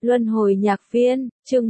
Luân hồi nhạc viên, chương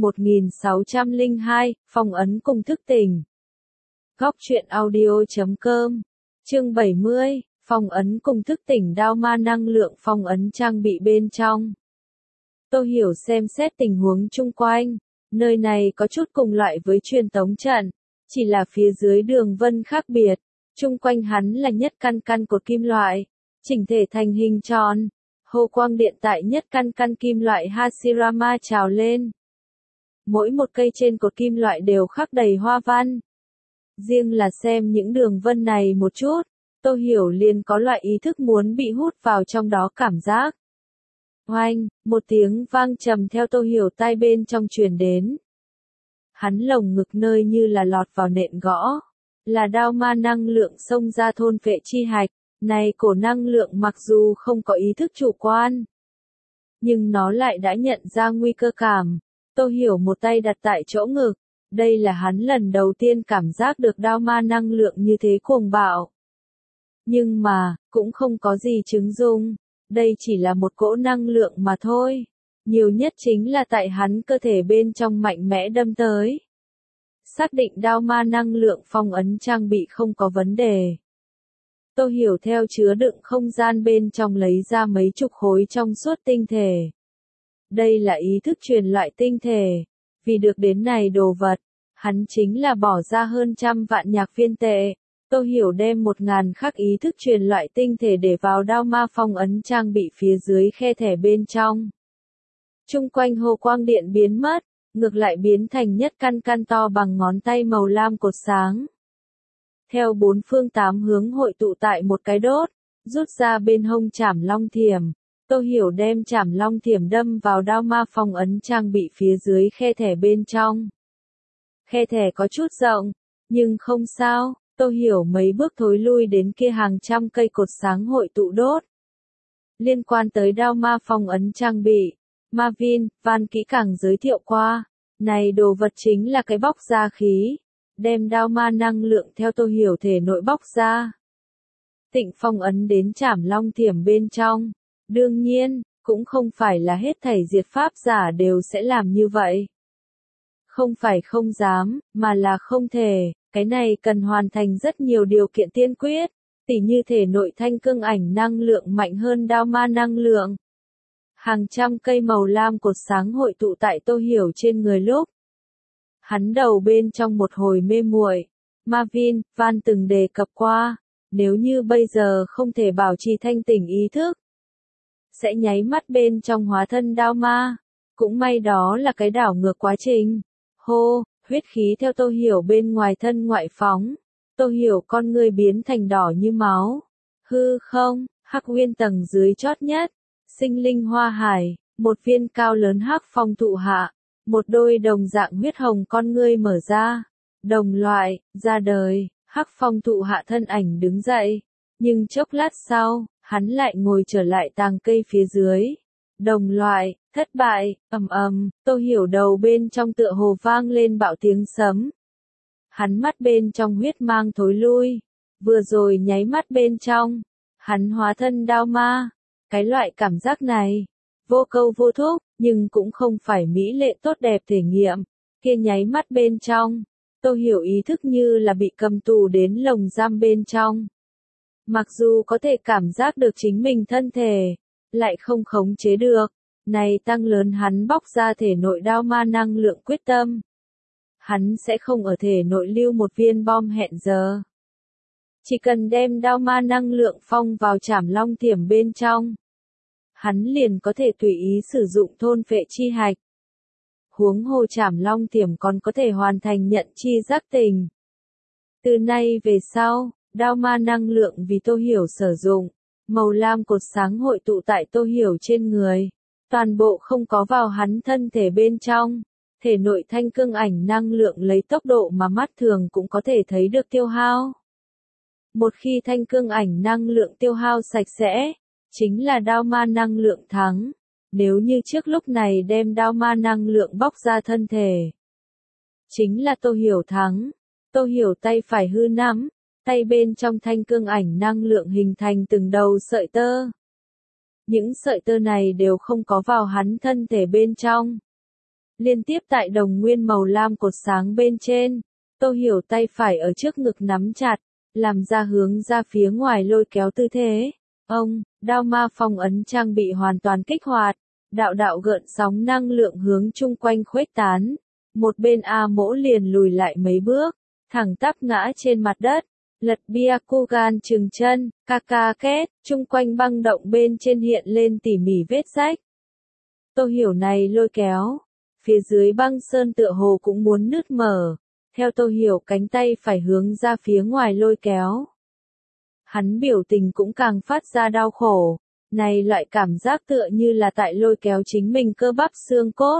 1602, phong ấn cùng thức tỉnh. Góc truyện audio.com, chương 70, phong ấn cùng thức tỉnh đao ma năng lượng phong ấn trang bị bên trong. Tô Hiểu xem xét tình huống chung quanh, nơi này có chút cùng loại với truyền tống trận, chỉ là phía dưới đường vân khác biệt, chung quanh hắn là nhất căn căn cột kim loại, chỉnh thể thành hình tròn. Hồ quang điện tại nhất căn căn kim loại Hashirama trào lên. Mỗi một cây trên cột kim loại đều khắc đầy hoa văn. Riêng là xem những đường vân này một chút, Tô Hiểu liền có loại ý thức muốn bị hút vào trong đó cảm giác. Oanh, một tiếng vang trầm theo Tô Hiểu tai bên trong truyền đến. Hắn lồng ngực nơi như là lọt vào nện gõ, là đao ma năng lượng xông ra thôn phệ chi hạch. Này cổ năng lượng mặc dù không có ý thức chủ quan, nhưng nó lại đã nhận ra nguy cơ cảm. Tô Hiểu một tay đặt tại chỗ ngực, đây là hắn lần đầu tiên cảm giác được đao ma năng lượng như thế cuồng bạo. Nhưng mà, cũng không có gì chứng dụng, đây chỉ là một cỗ năng lượng mà thôi, nhiều nhất chính là tại hắn cơ thể bên trong mạnh mẽ đâm tới. Xác định đao ma năng lượng phong ấn trang bị không có vấn đề. Tô Hiểu theo chứa đựng không gian bên trong lấy ra mấy chục khối trong suốt tinh thể. Đây là ý thức truyền loại tinh thể. Vì được đến này đồ vật, hắn chính là bỏ ra hơn 100 vạn nhạc viên tệ. Tô Hiểu đem 1000 khắc ý thức truyền loại tinh thể để vào đao ma phong ấn trang bị phía dưới khe thẻ bên trong. Chung quanh hồ quang điện biến mất, ngược lại biến thành nhất căn căn to bằng ngón tay màu lam cột sáng. Theo bốn phương tám hướng hội tụ tại một cái đốt, rút ra bên hông chảm long thiểm. Tô Hiểu đem chảm long thiểm đâm vào đao ma phong ấn trang bị phía dưới khe thẻ bên trong. Khe thẻ có chút rộng, nhưng không sao, Tô Hiểu mấy bước thối lui đến kia hàng trăm cây cột sáng hội tụ đốt. Liên quan tới đao ma phong ấn trang bị, Marvin, Van kỹ càng giới thiệu qua, này đồ vật chính là cái bóc ra khí. Đem đao ma năng lượng theo Tô Hiểu thể nội bóc ra. Tịnh phong ấn đến chảm long thiểm bên trong. Đương nhiên, cũng không phải là hết thảy diệt pháp giả đều sẽ làm như vậy. Không phải không dám, mà là không thể, cái này cần hoàn thành rất nhiều điều kiện tiên quyết, tỉ như thể nội thanh cương ảnh năng lượng mạnh hơn đao ma năng lượng. Hàng trăm cây màu lam cột sáng hội tụ tại Tô Hiểu trên người lúc. Hắn đầu bên trong một hồi mê muội. Marvin, Van từng đề cập qua, nếu như bây giờ không thể bảo trì thanh tỉnh ý thức, sẽ nháy mắt bên trong hóa thân đao ma. Cũng may đó là cái đảo ngược quá trình. Hô, huyết khí theo Tô Hiểu bên ngoài thân ngoại phóng. Tô Hiểu con người biến thành đỏ như máu. Hư không, hắc nguyên tầng dưới chót nhất. Sinh linh hoa hải, một viên cao lớn hắc phong thụ hạ. Một đôi đồng dạng huyết hồng con ngươi mở ra. Đồng loại, ra đời, hắc phong thụ hạ thân ảnh đứng dậy. Nhưng chốc lát sau, hắn lại ngồi trở lại tàng cây phía dưới. Đồng loại, thất bại, Tô Hiểu đầu bên trong tựa hồ vang lên bạo tiếng sấm. Hắn mắt bên trong huyết mang thối lui. Vừa rồi nháy mắt bên trong, hắn hóa thân đao ma. Cái loại cảm giác này, vô câu vô thúc, nhưng cũng không phải mỹ lệ tốt đẹp thể nghiệm. Kia nháy mắt bên trong, Tô Hiểu ý thức như là bị cầm tù đến lồng giam bên trong. Mặc dù có thể cảm giác được chính mình thân thể, lại không khống chế được. Này tăng lớn hắn bóc ra thể nội đao ma năng lượng quyết tâm. Hắn sẽ không ở thể nội lưu một viên bom hẹn giờ. Chỉ cần đem đao ma năng lượng phong vào chảm long thiểm bên trong. Hắn liền có thể tùy ý sử dụng thôn phệ chi hạch. Huống hồ chảm long thiểm còn có thể hoàn thành nhận chi giác tình. Từ nay về sau, đao ma năng lượng vì Tô Hiểu sử dụng, màu lam cột sáng hội tụ tại Tô Hiểu trên người, toàn bộ không có vào hắn thân thể bên trong, thể nội thanh cương ảnh năng lượng lấy tốc độ mà mắt thường cũng có thể thấy được tiêu hao. Một khi thanh cương ảnh năng lượng tiêu hao sạch sẽ, chính là đao ma năng lượng thắng. Nếu như trước lúc này đem đao ma năng lượng bóc ra thân thể, chính là Tô Hiểu thắng. Tô Hiểu tay phải hư nắm, tay bên trong thanh cương ảnh năng lượng hình thành từng đầu sợi tơ. Những sợi tơ này đều không có vào hắn thân thể bên trong. Liên tiếp tại đồng nguyên màu lam cột sáng bên trên, Tô Hiểu tay phải ở trước ngực nắm chặt, làm ra hướng ra phía ngoài lôi kéo tư thế. Đao ma phong ấn trang bị hoàn toàn kích hoạt, đạo đạo gợn sóng năng lượng hướng chung quanh khuếch tán. Một bên A Mỗ liền lùi lại mấy bước, thẳng tắp ngã trên mặt đất, lật Byakugan trừng chân, ca két, chung quanh băng động bên trên hiện lên tỉ mỉ vết rách. Tô Hiểu này lôi kéo, phía dưới băng sơn tựa hồ cũng muốn nứt mở, theo Tô Hiểu cánh tay phải hướng ra phía ngoài lôi kéo. Hắn biểu tình cũng càng phát ra đau khổ, này loại cảm giác tựa như là tại lôi kéo chính mình cơ bắp xương cốt.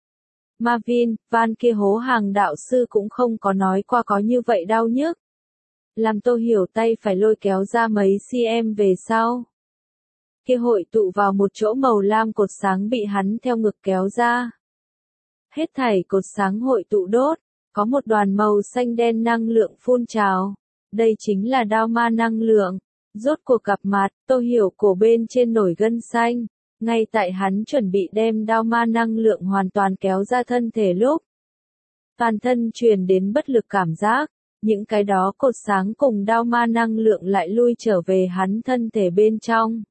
Marvin, Van kia hố hàng đạo sư cũng không có nói qua có như vậy đau nhức. Làm Tô Hiểu tay phải lôi kéo ra mấy cm về sau. Kia hội tụ vào một chỗ màu lam cột sáng bị hắn theo ngực kéo ra. Hết thảy cột sáng hội tụ đốt, có một đoàn màu xanh đen năng lượng phun trào. Đây chính là đao ma năng lượng. Rốt cuộc gặp mặt, Tô Hiểu cổ bên trên nổi gân xanh. Ngay tại hắn chuẩn bị đem đao ma năng lượng hoàn toàn kéo ra thân thể lúc. Toàn thân truyền đến bất lực cảm giác, những cái đó cột sáng cùng đao ma năng lượng lại lui trở về hắn thân thể bên trong.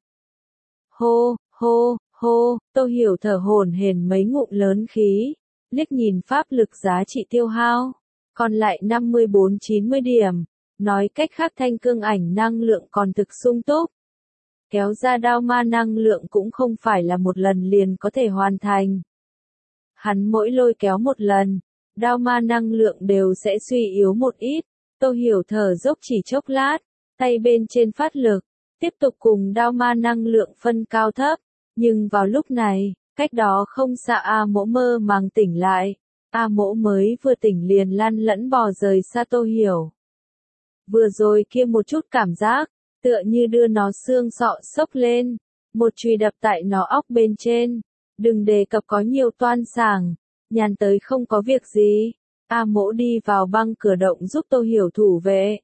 Hô, hô, hô, Tô Hiểu thở hổn hển mấy ngụm lớn khí, liếc nhìn pháp lực giá trị tiêu hao, còn lại 54-90 điểm, nói cách khác thanh cương ảnh năng lượng còn thực sung túc. Kéo ra đao ma năng lượng cũng không phải là một lần liền có thể hoàn thành. Hắn mỗi lôi kéo một lần, đao ma năng lượng đều sẽ suy yếu một ít. Tô Hiểu thở dốc chỉ chốc lát, tay bên trên phát lực, tiếp tục cùng đao ma năng lượng phân cao thấp. Nhưng vào lúc này, cách đó không xa A Mỗ mơ màng tỉnh lại. A Mỗ mới vừa tỉnh liền lăn lẫn bò rời xa Tô Hiểu. Vừa rồi kia một chút cảm giác, tựa như đưa nó xương sọ xốc lên, một chùy đập tại nó óc bên trên. Đừng đề cập có nhiều toan sàng, nhàn tới không có việc gì. A Mỗ đi vào băng cửa động giúp Tô Hiểu thủ vệ.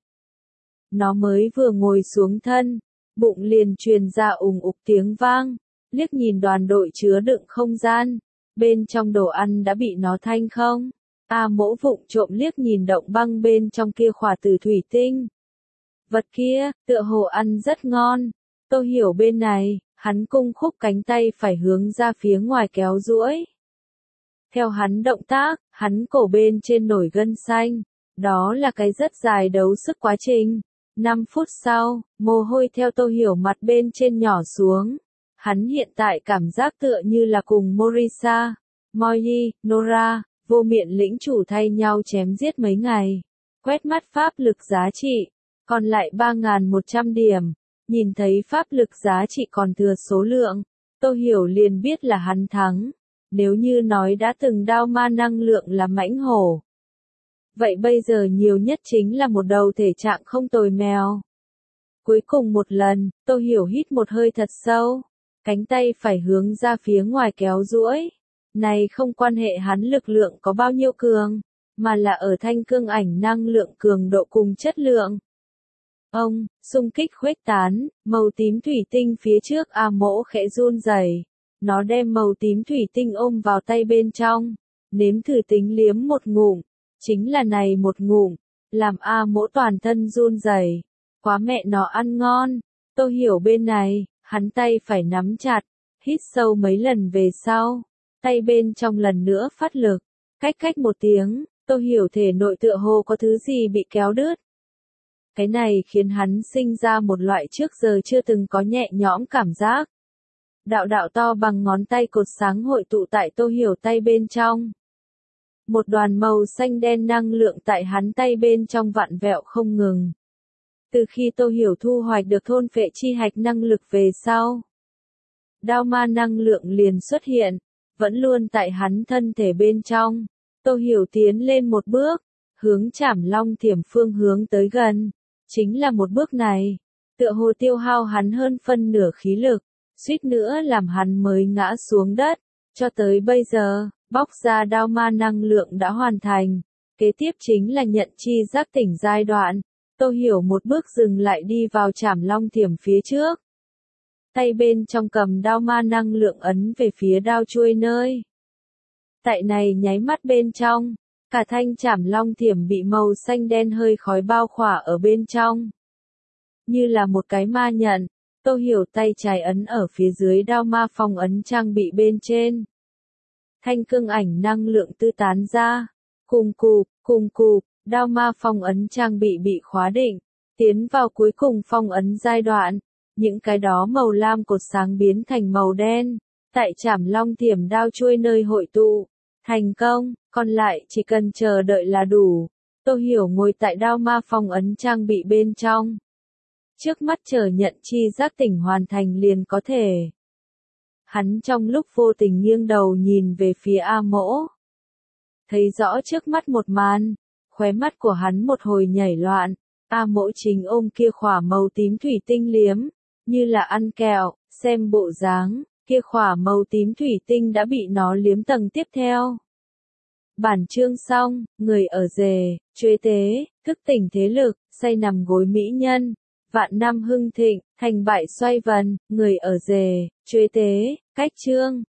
Nó mới vừa ngồi xuống thân, bụng liền truyền ra ùng ục tiếng vang, liếc nhìn đoàn đội chứa đựng không gian, bên trong đồ ăn đã bị nó thanh không. A Mỗ vụng trộm liếc nhìn động băng bên trong kia khỏa từ thủy tinh. Vật kia, tựa hồ ăn rất ngon. Tô Hiểu bên này, hắn cung khúc cánh tay phải hướng ra phía ngoài kéo duỗi. Theo hắn động tác, hắn cổ bên trên nổi gân xanh. Đó là cái rất dài đấu sức quá trình. 5 phút sau, mồ hôi theo Tô Hiểu mặt bên trên nhỏ xuống. Hắn hiện tại cảm giác tựa như là cùng Morisa, Moyi, Nora, vô miệng lĩnh chủ thay nhau chém giết mấy ngày. Quét mắt pháp lực giá trị, còn lại 3.100 điểm. Nhìn thấy pháp lực giá trị còn thừa số lượng, Tô Hiểu liền biết là hắn thắng. Nếu như nói đã từng đao ma năng lượng là mãnh hổ, vậy bây giờ nhiều nhất chính là một đầu thể trạng không tồi mèo. Cuối cùng một lần, Tô Hiểu hít một hơi thật sâu, cánh tay phải hướng ra phía ngoài kéo duỗi. Này không quan hệ hắn lực lượng có bao nhiêu cường, mà là ở thanh cương ảnh năng lượng cường độ cùng chất lượng. Xung kích khuếch tán, màu tím thủy tinh phía trước A Mỗ khẽ run rẩy. Nó đem màu tím thủy tinh ôm vào tay bên trong, nếm thử tính liếm một ngụm, chính là này một ngụm, làm A Mỗ toàn thân run rẩy. Quá mẹ nó ăn ngon. Tô Hiểu bên này, hắn tay phải nắm chặt, hít sâu mấy lần về sau, tay bên trong lần nữa phát lực, cách một tiếng, Tô Hiểu thể nội tựa hồ có thứ gì bị kéo đứt. Cái này khiến hắn sinh ra một loại trước giờ chưa từng có nhẹ nhõm cảm giác. Đạo đạo to bằng ngón tay cột sáng hội tụ tại Tô Hiểu tay bên trong. Một đoàn màu xanh đen năng lượng tại hắn tay bên trong vặn vẹo không ngừng. Từ khi Tô Hiểu thu hoạch được thôn phệ chi hạch năng lực về sau, đao ma năng lượng liền xuất hiện, vẫn luôn tại hắn thân thể bên trong. Tô Hiểu tiến lên một bước, hướng Trảm Long Thiểm phương hướng tới gần. Chính là một bước này, tựa hồ tiêu hao hắn hơn phân nửa khí lực, suýt nữa làm hắn mới ngã xuống đất. Cho tới bây giờ, bóc ra đao ma năng lượng đã hoàn thành. Kế tiếp chính là nhận chi giác tỉnh giai đoạn. Tô Hiểu một bước dừng lại đi vào Trảm Long Thiểm phía trước. tay bên trong cầm đao ma năng lượng ấn về phía đao chuôi nơi. Tại này nháy mắt bên trong, cả thanh trảm long thiểm bị màu xanh đen hơi khói bao khỏa ở bên trong. Như là một cái ma nhận, Tô Hiểu tay trái ấn ở phía dưới đao ma phong ấn trang bị bên trên. Thanh cương ảnh năng lượng tư tán ra, cùng cụp, đao ma phong ấn trang bị khóa định, tiến vào cuối cùng phong ấn giai đoạn, những cái đó màu lam cột sáng biến thành màu đen, tại trảm long thiểm đao chuôi nơi hội tụ, thành công, còn lại chỉ cần chờ đợi là đủ. Tô Hiểu ngồi tại đao ma phong ấn trang bị bên trong. Trước mắt chờ nhận chi giác tỉnh hoàn thành liền có thể. Hắn trong lúc vô tình nghiêng đầu nhìn về phía A Mỗ. Thấy rõ trước mắt một màn, khóe mắt của hắn một hồi nhảy loạn, A Mỗ chính ôm kia khỏa màu tím thủy tinh liếm, như là ăn kẹo, xem bộ dáng, kia khỏa màu tím thủy tinh đã bị nó liếm tầng tiếp theo. Bản chương xong, người ở rề, chuế tế, thức tỉnh thế lực, say nằm gối mỹ nhân, vạn năm hưng thịnh, thành bại xoay vần, người ở rề, chuế tế, cách chương.